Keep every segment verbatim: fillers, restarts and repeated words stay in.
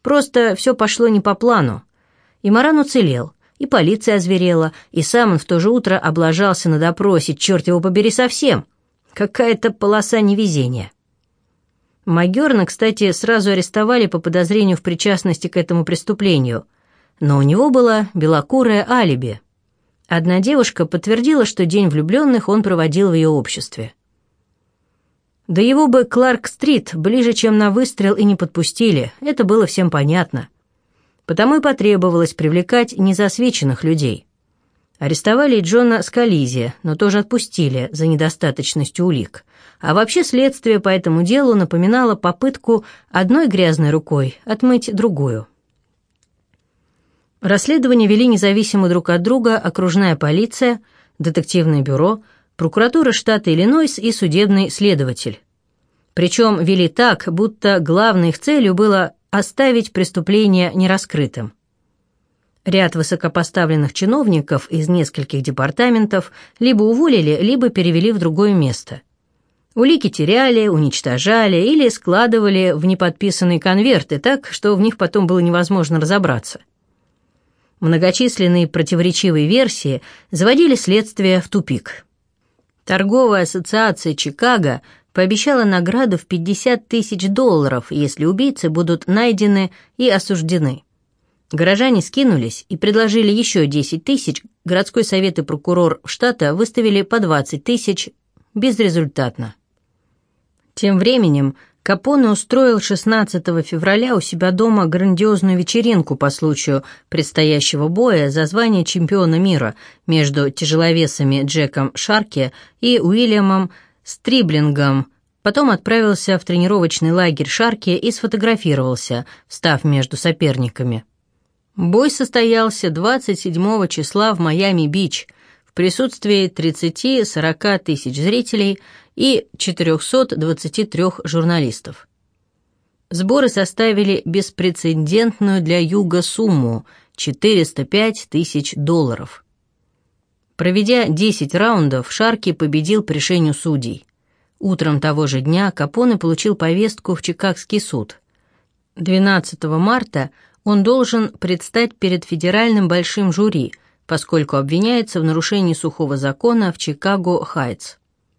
Просто все пошло не по плану. И Маран уцелел, и полиция озверела, и сам он в то же утро облажался на допросе, черт его побери совсем. Какая-то полоса невезения. Магерна, кстати, сразу арестовали по подозрению в причастности к этому преступлению, но у него было белокурое алиби. Одна девушка подтвердила, что день влюбленных он проводил в ее обществе. Да его бы Кларк-стрит ближе, чем на выстрел, и не подпустили, это было всем понятно. Потому и потребовалось привлекать незасвеченных людей. Арестовали и Джона Скализи, но тоже отпустили за недостаточностью улик. А вообще следствие по этому делу напоминало попытку одной грязной рукой отмыть другую. Расследование вели независимо друг от друга окружная полиция, детективное бюро, прокуратура штата Иллинойс и судебный следователь. Причем вели так, будто главной их целью было оставить преступление нераскрытым. Ряд высокопоставленных чиновников из нескольких департаментов либо уволили, либо перевели в другое место. Улики теряли, уничтожали или складывали в неподписанные конверты так, что в них потом было невозможно разобраться. Многочисленные противоречивые версии заводили следствие в тупик. Торговая ассоциация Чикаго пообещала награду в пятьдесят тысяч долларов, если убийцы будут найдены и осуждены. Горожане скинулись и предложили еще десять тысяч, городской совет и прокурор штата выставили по двадцать тысяч, безрезультатно. Тем временем Капоне устроил шестнадцатого февраля у себя дома грандиозную вечеринку по случаю предстоящего боя за звание чемпиона мира между тяжеловесами Джеком Шарки и Уильямом Стриблингом. Потом отправился в тренировочный лагерь Шарки и сфотографировался, встав между соперниками. Бой состоялся двадцать седьмого числа в Майами-Бич в присутствии тридцати-сорока тысяч зрителей и четырехсот двадцати трёх журналистов. Сборы составили беспрецедентную для Юга сумму – четыреста пять тысяч долларов. Проведя десять раундов, Шарки победил по решению судей. Утром того же дня Капоне получил повестку в Чикагский суд. двенадцатого марта он должен предстать перед федеральным большим жюри, поскольку обвиняется в нарушении сухого закона в Чикаго-Хайтс.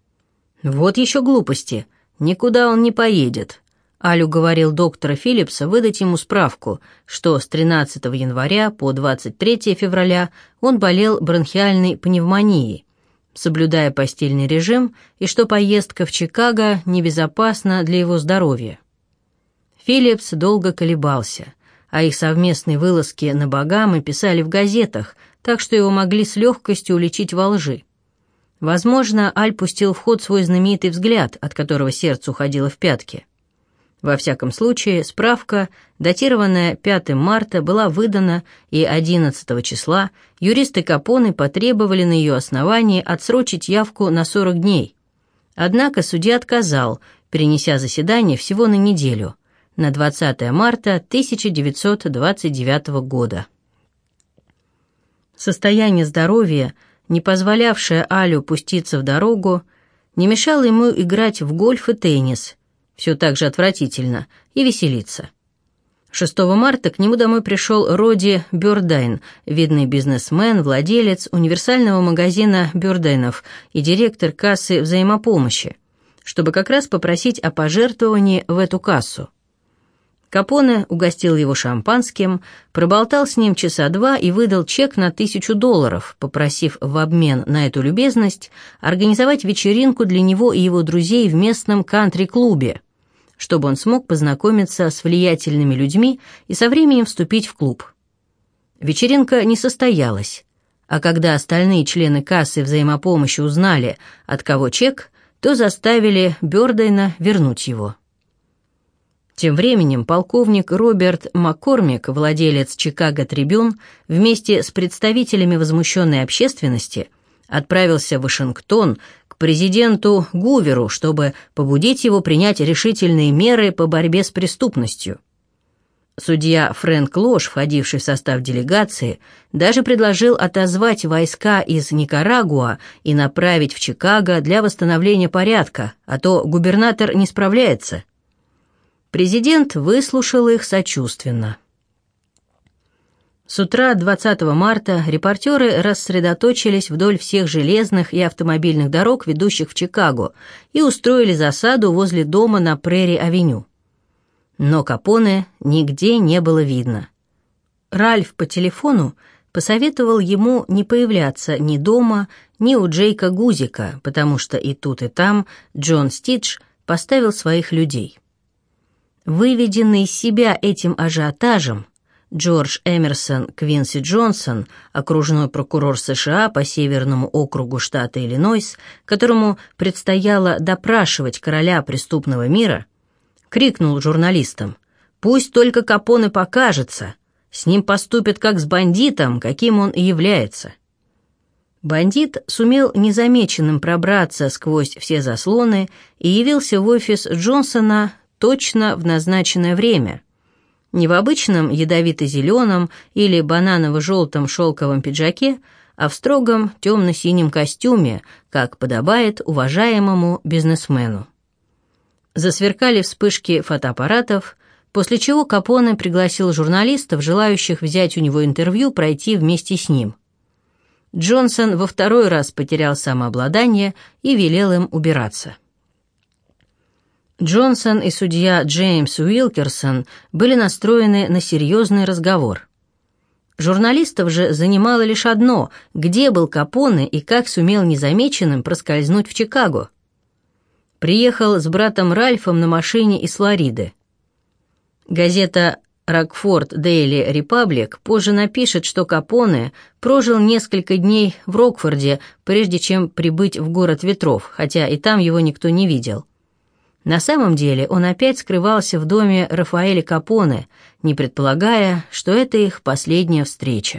«Вот еще глупости. Никуда он не поедет». Аль уговорил доктора Филлипса выдать ему справку, что с тринадцатого января по двадцать третье февраля он болел бронхиальной пневмонией, соблюдая постельный режим, и что поездка в Чикаго небезопасна для его здоровья. Филлипс долго колебался, а их совместные вылазки на Багамы писали в газетах, так что его могли с легкостью уличить во лжи. Возможно, Аль пустил в ход свой знаменитый взгляд, от которого сердце уходило в пятки. Во всяком случае, справка, датированная пятого марта, была выдана, и одиннадцатого числа юристы Капоне потребовали на ее основании отсрочить явку на сорок дней. Однако судья отказал, перенеся заседание всего на неделю, на двадцатое марта тысяча девятьсот двадцать девятого года. Состояние здоровья, не позволявшее Алю пуститься в дорогу, не мешало ему играть в гольф и теннис, все так же отвратительно, и веселиться. шестого марта к нему домой пришел Роди Бёрдайн, видный бизнесмен, владелец универсального магазина Бёрдайнов и директор кассы взаимопомощи, чтобы как раз попросить о пожертвовании в эту кассу. Капоне угостил его шампанским, проболтал с ним часа два и выдал чек на тысячу долларов, попросив в обмен на эту любезность организовать вечеринку для него и его друзей в местном кантри-клубе, чтобы он смог познакомиться с влиятельными людьми и со временем вступить в клуб. Вечеринка не состоялась, а когда остальные члены кассы взаимопомощи узнали, от кого чек, то заставили Бёрдайна вернуть его. Тем временем полковник Роберт Маккормик, владелец Чикаго Трибюн, вместе с представителями возмущенной общественности отправился в Вашингтон к президенту Гуверу, чтобы побудить его принять решительные меры по борьбе с преступностью. Судья Фрэнк Лош, входивший в состав делегации, даже предложил отозвать войска из Никарагуа и направить в Чикаго для восстановления порядка, а то губернатор не справляется. Президент выслушал их сочувственно. С утра двадцатого марта репортеры рассредоточились вдоль всех железных и автомобильных дорог, ведущих в Чикаго, и устроили засаду возле дома на Прери-авеню. Но Капоне нигде не было видно. Ральф по телефону посоветовал ему не появляться ни дома, ни у Джейка Гузика, потому что и тут, и там Джон Стидж поставил своих людей. Выведенный из себя этим ажиотажем, Джордж Эмерсон Квинси Джонсон, окружной прокурор США по Северному округу штата Иллинойс, которому предстояло допрашивать короля преступного мира, крикнул журналистам: «Пусть только Капоне покажется, с ним поступят как с бандитом, каким он и является». Бандит сумел незамеченным пробраться сквозь все заслоны и явился в офис Джонсона точно в назначенное время. Не в обычном ядовито-зеленом или бананово-желтом шелковом пиджаке, а в строгом темно-синем костюме, как подобает уважаемому бизнесмену. Засверкали вспышки фотоаппаратов, после чего Капоне пригласил журналистов, желающих взять у него интервью, пройти вместе с ним. Джонсон во второй раз потерял самообладание и велел им убираться. Джонсон и судья Джеймс Уилкерсон были настроены на серьезный разговор. Журналистов же занимало лишь одно: где был Капоне и как сумел незамеченным проскользнуть в Чикаго. Приехал с братом Ральфом на машине из Флориды. Газета «Рокфорд Дейли Репаблик» позже напишет, что Капоне прожил несколько дней в Рокфорде, прежде чем прибыть в город ветров, хотя и там его никто не видел. На самом деле он опять скрывался в доме Рафаэля Капоне, не предполагая, что это их последняя встреча.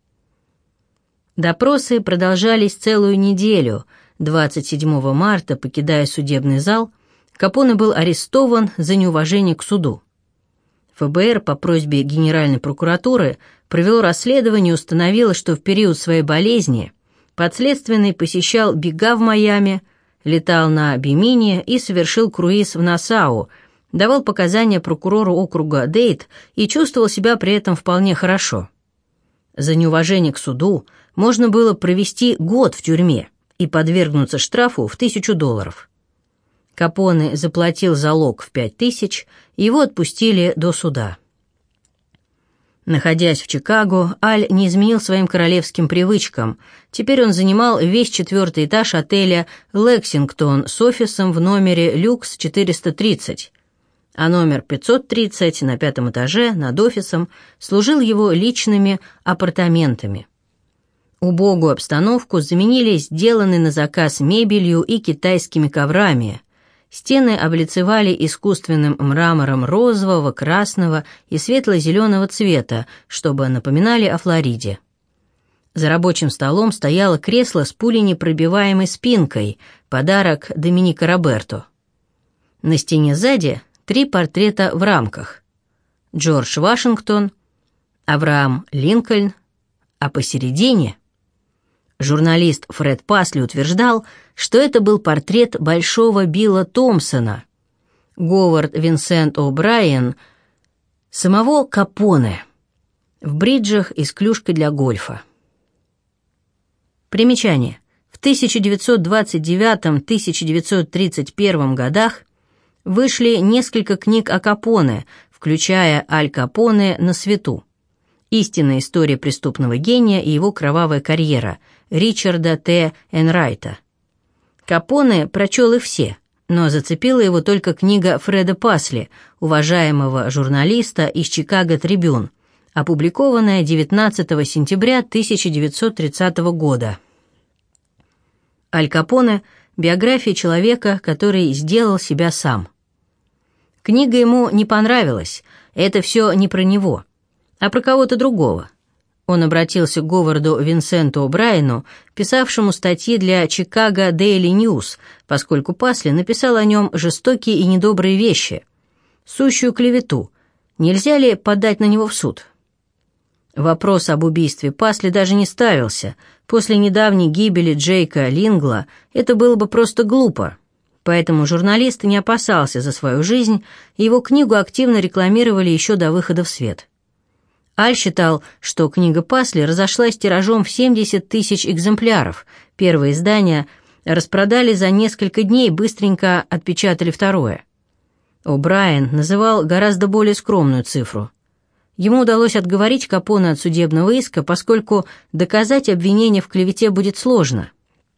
Допросы продолжались целую неделю. двадцать седьмого марта, покидая судебный зал, Капоне был арестован за неуважение к суду. эф бэ эр по просьбе Генеральной прокуратуры провело расследование и установило, что в период своей болезни подследственный посещал бега в Майами, летал на Бимине и совершил круиз в Нассау, давал показания прокурору округа Дейт и чувствовал себя при этом вполне хорошо. За неуважение к суду можно было провести год в тюрьме и подвергнуться штрафу в тысячу долларов. Капоне заплатил залог в пять тысяч, и его отпустили до суда. Находясь в Чикаго, Аль не изменил своим королевским привычкам. Теперь он занимал весь четвертый этаж отеля «Лексингтон» с офисом в номере «Люкс четыреста тридцать», а номер пятьсот тридцать на пятом этаже над офисом служил его личными апартаментами. Убогую обстановку заменили сделанной на заказ мебелью и китайскими коврами. Стены облицевали искусственным мрамором розового, красного и светло-зеленого цвета, чтобы напоминали о Флориде. За рабочим столом стояло кресло с пуленепробиваемой спинкой, подарок Доминика Роберто. На стене сзади три портрета в рамках: Джордж Вашингтон, Авраам Линкольн, а посередине журналист Фред Пасли утверждал, что это был портрет большого Билла Томпсона, Говард Винсент О'Брайен, самого Капоне, в бриджах и с клюшкой для гольфа. Примечание. В тысяча девятьсот двадцать девятом — тысяча девятьсот тридцать первом годах вышли несколько книг о Капоне, включая «Аль Капоне на свету», «Истинная история преступного гения и его кровавая карьера» Ричарда Т. Энрайта. Капоне прочел их все, но зацепила его только книга Фреда Пасли, уважаемого журналиста из «Чикаго Трибюн», опубликованная девятнадцатого сентября тысяча девятьсот тридцатого года. Аль Капоне – биография человека, который сделал себя сам. Книга ему не понравилась, это все не про него, а про кого-то другого. Он обратился к Говарду Винсенту О'Брайену, писавшему статьи для «Чикаго Дейли Ньюс», поскольку Пасли написал о нем жестокие и недобрые вещи, сущую клевету. Нельзя ли подать на него в суд? Вопрос об убийстве Пасли даже не ставился. После недавней гибели Джейка Лингла это было бы просто глупо. Поэтому журналист не опасался за свою жизнь, и его книгу активно рекламировали еще до выхода в свет. Аль считал, что книга Пасли разошлась тиражом в семьдесят тысяч экземпляров. Первое издание распродали за несколько дней, быстренько отпечатали второе. О'Брайен называл гораздо более скромную цифру. Ему удалось отговорить Капоне от судебного иска, поскольку доказать обвинение в клевете будет сложно.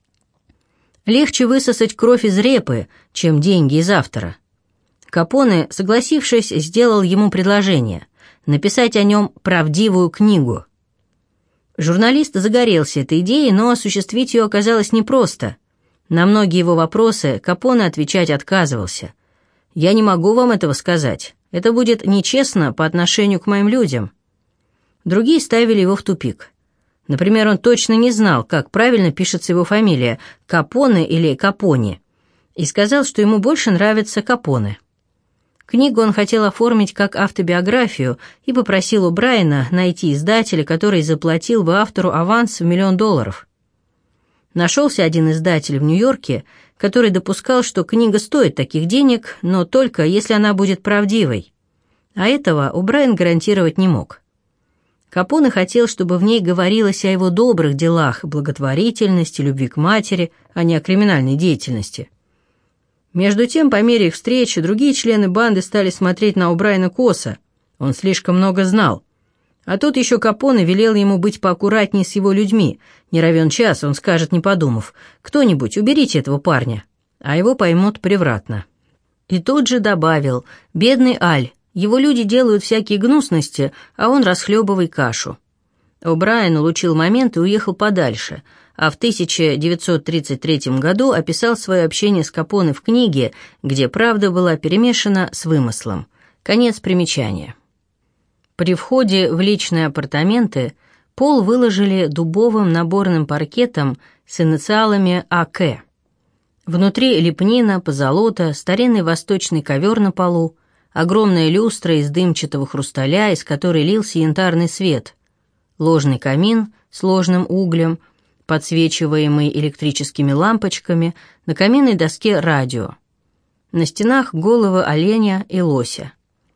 Легче высосать кровь из репы, чем деньги из автора. Капоне, согласившись, сделал ему предложение написать о нем правдивую книгу. Журналист загорелся этой идеей, но осуществить ее оказалось непросто. На многие его вопросы Капоне отвечать отказывался. «Я не могу вам этого сказать. Это будет нечестно по отношению к моим людям». Другие ставили его в тупик. Например, он точно не знал, как правильно пишется его фамилия, Капоне или Капони, и сказал, что ему больше нравится Капоне. Книгу он хотел оформить как автобиографию и попросил О'Брайена найти издателя, который заплатил бы автору аванс в миллион долларов. Нашелся один издатель в Нью-Йорке, который допускал, что книга стоит таких денег, но только если она будет правдивой. А этого О'Брайен гарантировать не мог. Капоне хотел, чтобы в ней говорилось о его добрых делах, благотворительности, любви к матери, а не о криминальной деятельности. Между тем, по мере их встречи, другие члены банды стали смотреть на О'Брайена косо. Он слишком много знал. А тут еще Капоне велел ему быть поаккуратней с его людьми. Не равен час, он скажет, не подумав: «Кто-нибудь, уберите этого парня», а его поймут превратно. И тут же добавил: «Бедный Аль, его люди делают всякие гнусности, а он расхлебывай кашу». О'Брайен улучил момент и уехал подальше, а в тысяча девятьсот тридцать третьем году описал свое общение с Капоне в книге, где правда была перемешана с вымыслом. Конец примечания. При входе в личные апартаменты пол выложили дубовым наборным паркетом с инициалами А К. Внутри лепнина, позолота, старинный восточный ковер на полу, огромная люстра из дымчатого хрусталя, из которой лился янтарный свет, ложный камин с ложным углем, подсвечиваемый электрическими лампочками, на каминной доске радио. На стенах головы оленя и лося.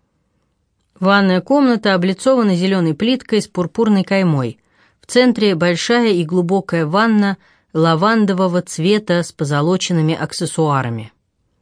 Ванная комната облицована зеленой плиткой с пурпурной каймой. В центре большая и глубокая ванна лавандового цвета с позолоченными аксессуарами.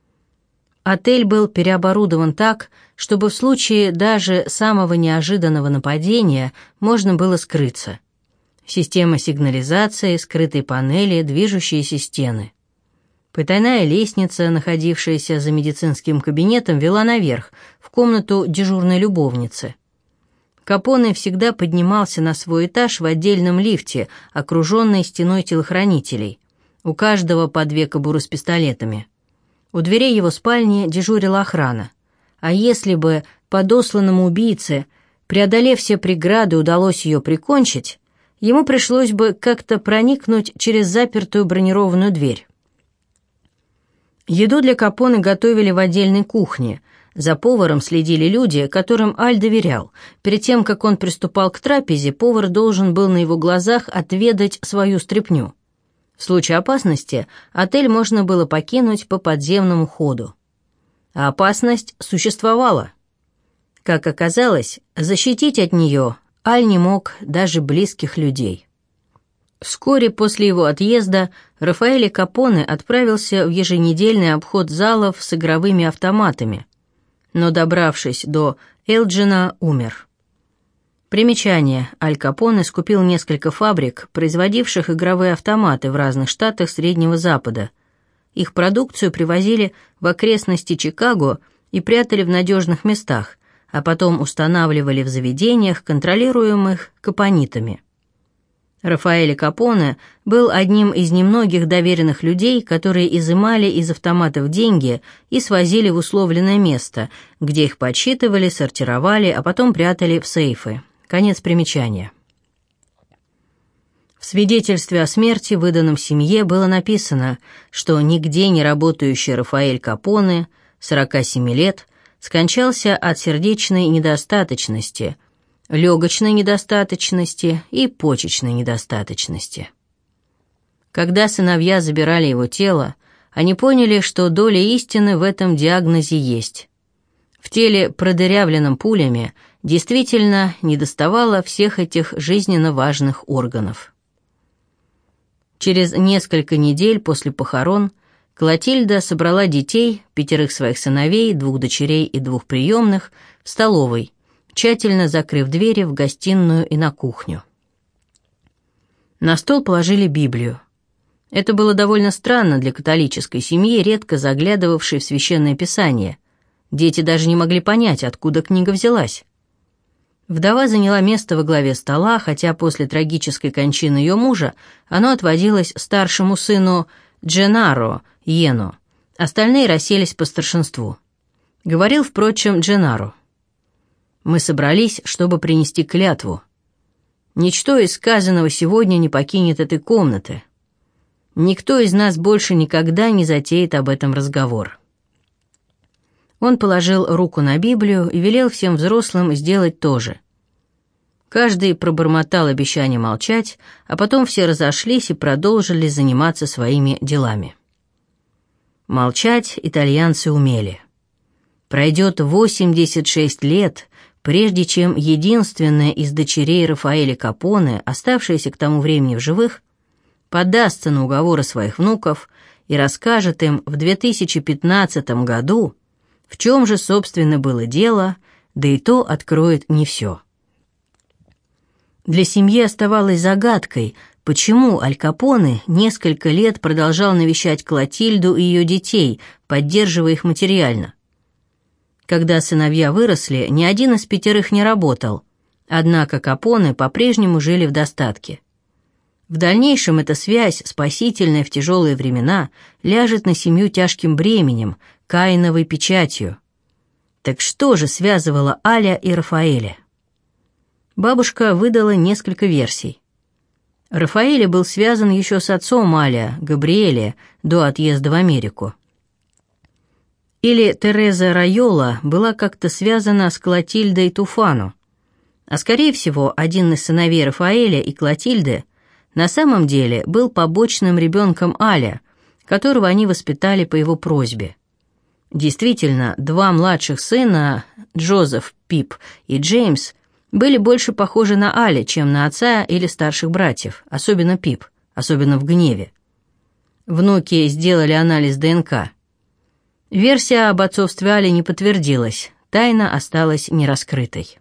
Отель был переоборудован так, чтобы в случае даже самого неожиданного нападения можно было скрыться. Система сигнализации, скрытые панели, движущиеся стены. Потайная лестница, находившаяся за медицинским кабинетом, вела наверх, в комнату дежурной любовницы. Капоне всегда поднимался на свой этаж в отдельном лифте, окруженный стеной телохранителей. У каждого по две кобуры с пистолетами. У дверей его спальни дежурила охрана. А если бы подосланному убийце, преодолев все преграды, удалось ее прикончить, ему пришлось бы как-то проникнуть через запертую бронированную дверь. Еду для Капоне готовили в отдельной кухне. За поваром следили люди, которым Аль доверял. Перед тем, как он приступал к трапезе, повар должен был на его глазах отведать свою стряпню. В случае опасности отель можно было покинуть по подземному ходу. А опасность существовала. Как оказалось, защитить от нее Аль не мог даже близких людей. Вскоре после его отъезда Рафаэль Капоне отправился в еженедельный обход залов с игровыми автоматами, но, добравшись до Элджина, умер. Примечание. Аль Капоне скупил несколько фабрик, производивших игровые автоматы в разных штатах Среднего Запада. Их продукцию привозили в окрестности Чикаго и прятали в надежных местах, а потом устанавливали в заведениях, контролируемых капонитами. Рафаэль Капоне был одним из немногих доверенных людей, которые изымали из автоматов деньги и свозили в условленное место, где их подсчитывали, сортировали, а потом прятали в сейфы. Конец примечания. В свидетельстве о смерти, выданном семье, было написано, что нигде не работающий Рафаэль Капоне, сорока семи лет, скончался от сердечной недостаточности, легочной недостаточности и почечной недостаточности. Когда сыновья забирали его тело, они поняли, что доля истины в этом диагнозе есть. В теле, продырявленном пулями, действительно недоставало всех этих жизненно важных органов. Через несколько недель после похорон Клотильда собрала детей, пятерых своих сыновей, двух дочерей и двух приемных, в столовой, тщательно закрыв двери в гостиную и на кухню. На стол положили Библию. Это было довольно странно для католической семьи, редко заглядывавшей в Священное Писание. Дети даже не могли понять, откуда книга взялась. Вдова заняла место во главе стола, хотя после трагической кончины ее мужа оно отводилось старшему сыну Дженаро, Йену. Остальные расселись по старшинству. Говорил, впрочем, Дженаро: «Мы собрались, чтобы принести клятву. Ничто из сказанного сегодня не покинет этой комнаты. Никто из нас больше никогда не затеет об этом разговор». Он положил руку на Библию и велел всем взрослым сделать то же. Каждый пробормотал обещание молчать, а потом все разошлись и продолжили заниматься своими делами. Молчать итальянцы умели. Пройдет восемьдесят шесть лет, прежде чем единственная из дочерей Рафаэля Капоне, оставшаяся к тому времени в живых, поддастся на уговоры своих внуков и расскажет им в две тысячи пятнадцатом году, в чем же, собственно, было дело, да и то откроет не все. Для семьи оставалось загадкой, почему Аль Капоне несколько лет продолжал навещать Клотильду и ее детей, поддерживая их материально. Когда сыновья выросли, ни один из пятерых не работал, однако Капоне по-прежнему жили в достатке. В дальнейшем эта связь, спасительная в тяжелые времена, ляжет на семью тяжким бременем, Каиновой печатью. Так что же связывало Аля и Рафаэля? Бабушка выдала несколько версий. Рафаэль был связан еще с отцом Аля, Габриэле, до отъезда в Америку. Или Тереза Райола была как-то связана с Клотильдой Туфано. А скорее всего, один из сыновей Рафаэля и Клотильды на самом деле был побочным ребенком Аля, которого они воспитали по его просьбе. Действительно, два младших сына, Джозеф, Пип и Джеймс, были больше похожи на Аля, чем на отца или старших братьев, особенно Пип, особенно в гневе. Внуки сделали анализ ДНК. Версия об отцовстве Аля не подтвердилась, тайна осталась нераскрытой.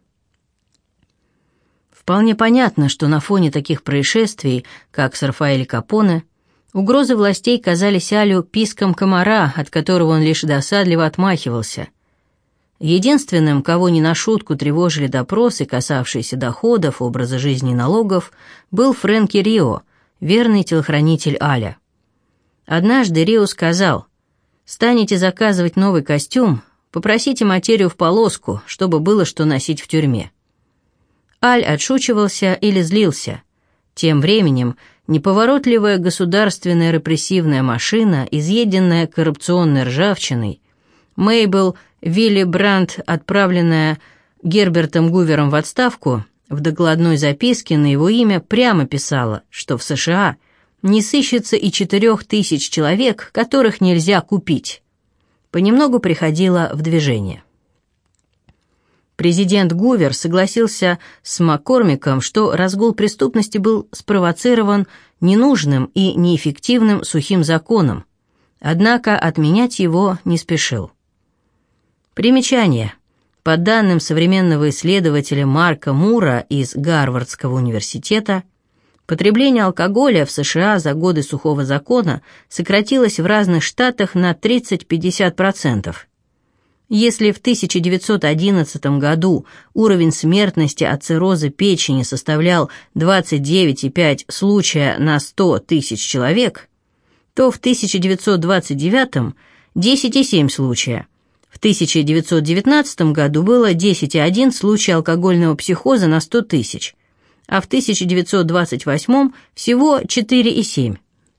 Вполне понятно, что на фоне таких происшествий, как с Рафаэль Капоне, угрозы властей казались Алю писком комара, от которого он лишь досадливо отмахивался. Единственным, кого не на шутку тревожили допросы, касавшиеся доходов, образа жизни и налогов, был Фрэнки Рио, верный телохранитель Аля. Однажды Рио сказал: «Станете заказывать новый костюм, попросите материю в полоску, чтобы было что носить в тюрьме». Аль отшучивался или злился. Тем временем неповоротливая государственная репрессивная машина, изъеденная коррупционной ржавчиной, Мейбл Вилли Брандт, отправленная Гербертом Гувером в отставку, в докладной записке на его имя прямо писала, что в США не сыщется и четырех тысяч человек, которых нельзя купить. Понемногу приходила в движение. Президент Гувер согласился с Маккормиком, что разгул преступности был спровоцирован ненужным и неэффективным сухим законом, однако отменять его не спешил. Примечание. По данным современного исследователя Марка Мура из Гарвардского университета, потребление алкоголя в США за годы сухого закона сократилось в разных штатах на тридцать-пятьдесят процентов. Если в тысяча девятьсот одиннадцатом году уровень смертности от цирроза печени составлял двадцать девять и пять случая на сто тысяч человек, то в тысяча девятьсот двадцать девятом – десять и семь случая. В тысяча девятьсот девятнадцатом году было десять и один случая алкогольного психоза на сто тысяч, а в тысяча девятьсот двадцать восьмом всего четыре и семь.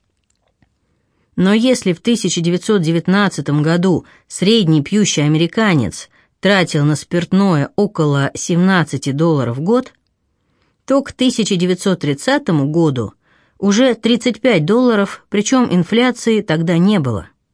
Но если в тысяча девятьсот девятнадцатом году средний пьющий американец тратил на спиртное около семнадцать долларов в год, то к тысяча девятьсот тридцатому году уже тридцать пять долларов, причем инфляции тогда не было.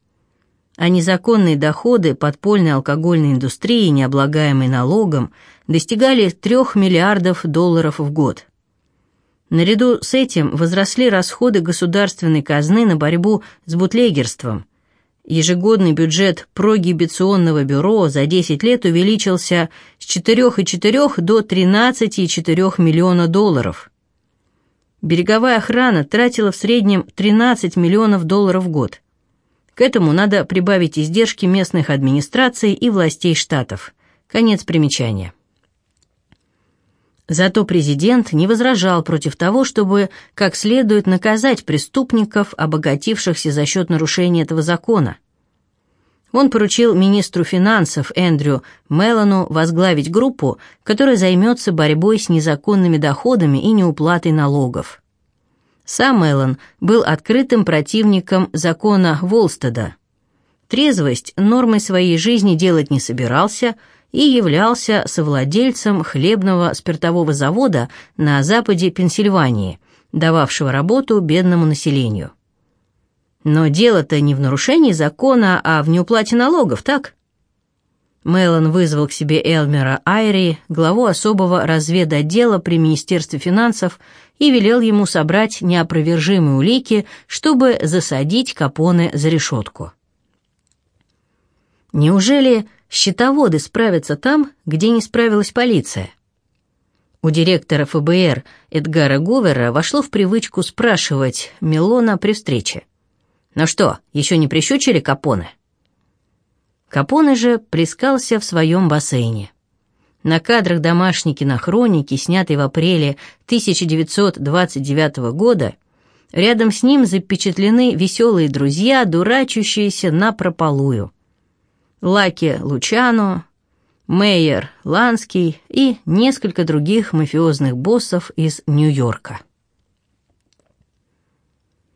а незаконные доходы подпольной алкогольной индустрии, не облагаемой налогом, достигали трёх миллиардов долларов в год. Наряду с этим возросли расходы государственной казны на борьбу с бутлегерством. Ежегодный бюджет прогибиционного бюро за десять лет увеличился с четырёх целых четырёх десятых до тринадцати целых четырёх десятых миллиона долларов. Береговая охрана тратила в среднем тринадцать миллионов долларов в год. К этому надо прибавить издержки местных администраций и властей штатов. Конец примечания. Зато президент не возражал против того, чтобы как следует наказать преступников, обогатившихся за счет нарушения этого закона. Он поручил министру финансов Эндрю Меллону возглавить группу, которая займется борьбой с незаконными доходами и неуплатой налогов. Сам Меллон был открытым противником закона Волстеда. Трезвость нормой своей жизни делать не собирался и являлся совладельцем хлебного спиртового завода на западе Пенсильвании, дававшего работу бедному населению. Но дело-то не в нарушении закона, а в неуплате налогов, так? Меллон вызвал к себе Элмера Айри, главу особого разведотдела при Министерстве финансов, и велел ему собрать неопровержимые улики, чтобы засадить Капоне за решетку. Неужели счетоводы справятся там, где не справилась полиция? У директора эф бэ эр Эдгара Гувера вошло в привычку спрашивать Меллона при встрече: «Ну что, еще не прищучили Капоне?» Капоне же плескался в своем бассейне. На кадрах домашней кинохроники, снятой в апреле тысяча девятьсот двадцать девятого года, рядом с ним запечатлены веселые друзья, дурачащиеся напропалую. Лаки Лучано, Мейер Ланский и несколько других мафиозных боссов из Нью-Йорка.